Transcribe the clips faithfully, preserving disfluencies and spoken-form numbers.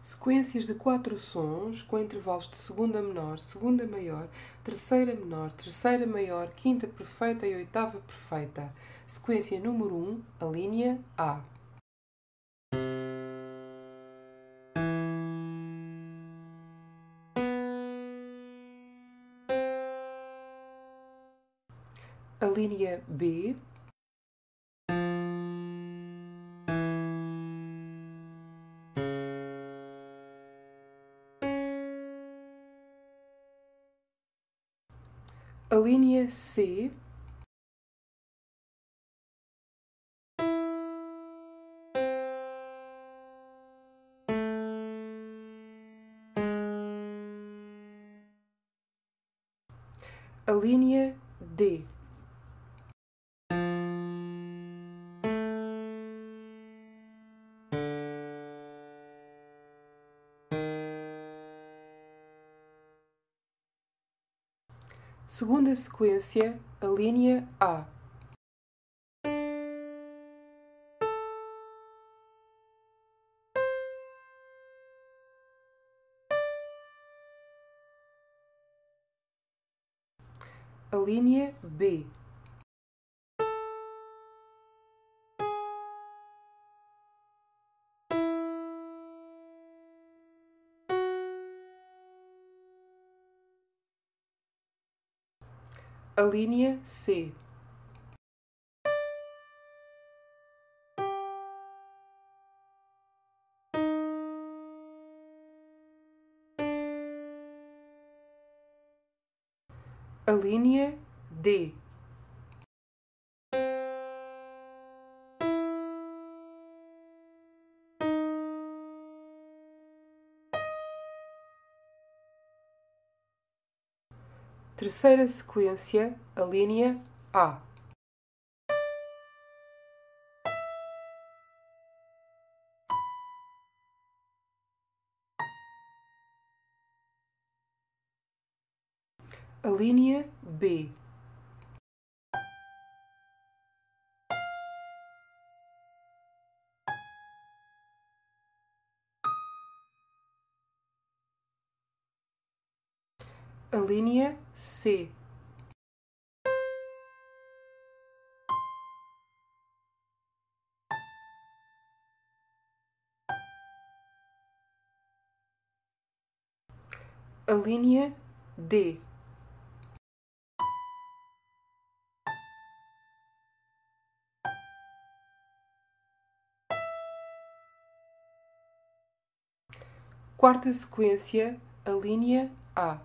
Sequências de quatro sons com intervalos de segunda menor, segunda maior, terceira menor, terceira maior, quinta perfeita e oitava perfeita. Sequência número um, a linha A. A linha B. A linha C. A linha D. Segunda sequência, a linha A. A linha B. A linha C. A linha D. Terceira sequência, a linha A. A linha B. A linha C. A linha D. Quarta sequência, a linha A.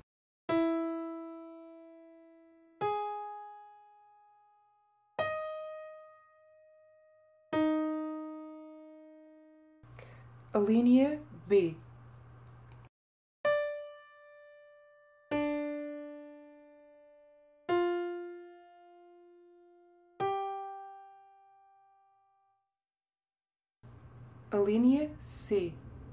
A linha B. A linha C.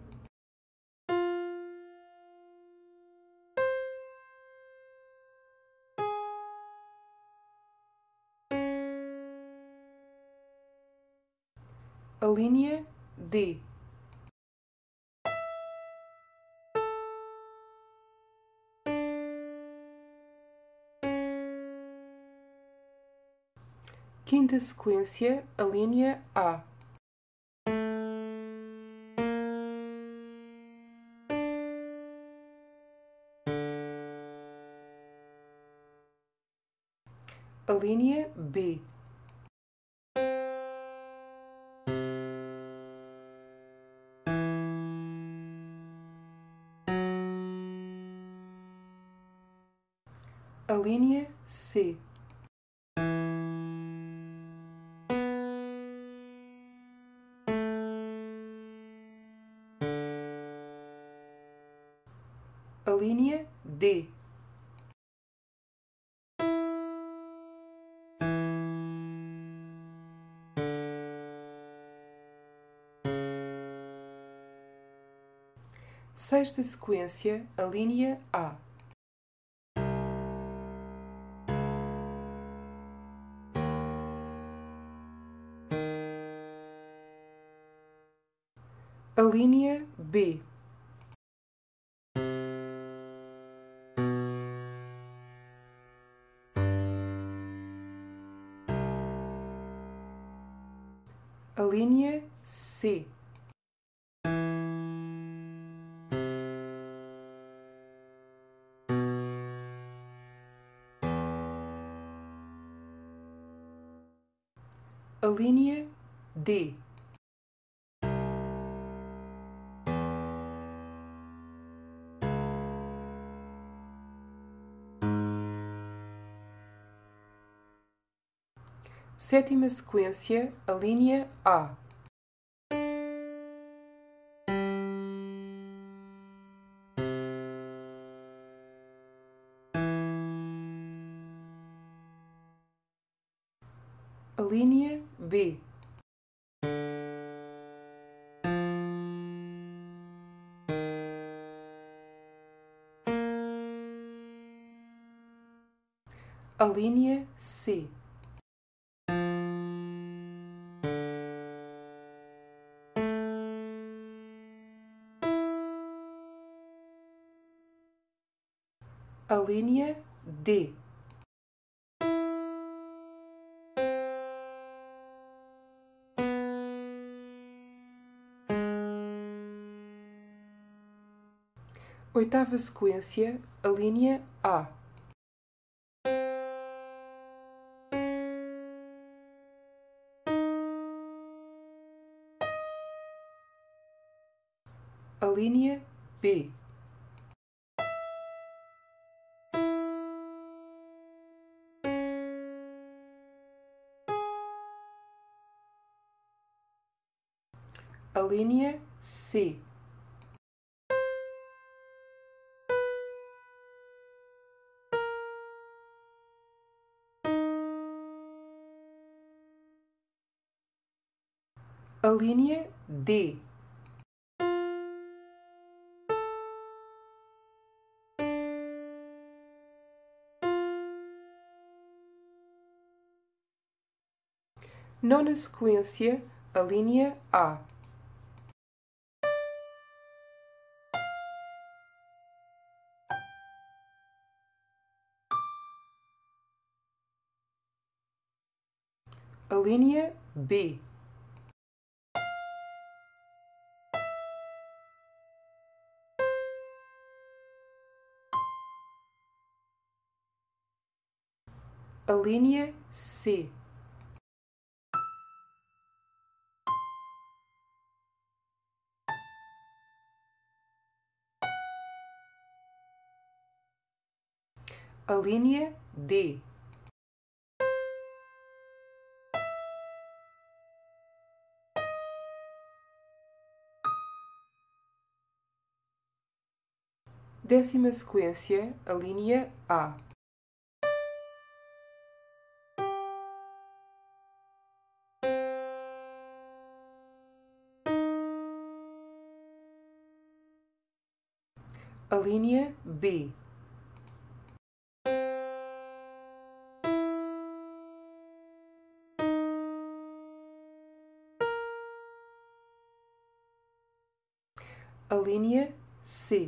A linha D. Quinta sequência, a linha A. A linha B. A linha C. A linha D. Sexta sequência, a linha A. A linha B. A linha C. A linha D. Sétima sequência, a linha A. A linha B. A linha C. A linha D. Oitava sequência, a linha A. A linha B. A linha C. A linha D. Nona sequência, a linha A. A linha B. A linha C. A linha D. Décima sequência, a linha A. A linha B. A linha C.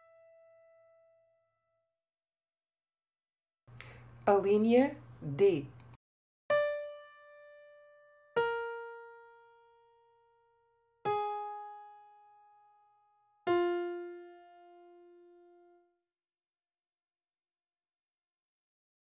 A linha D.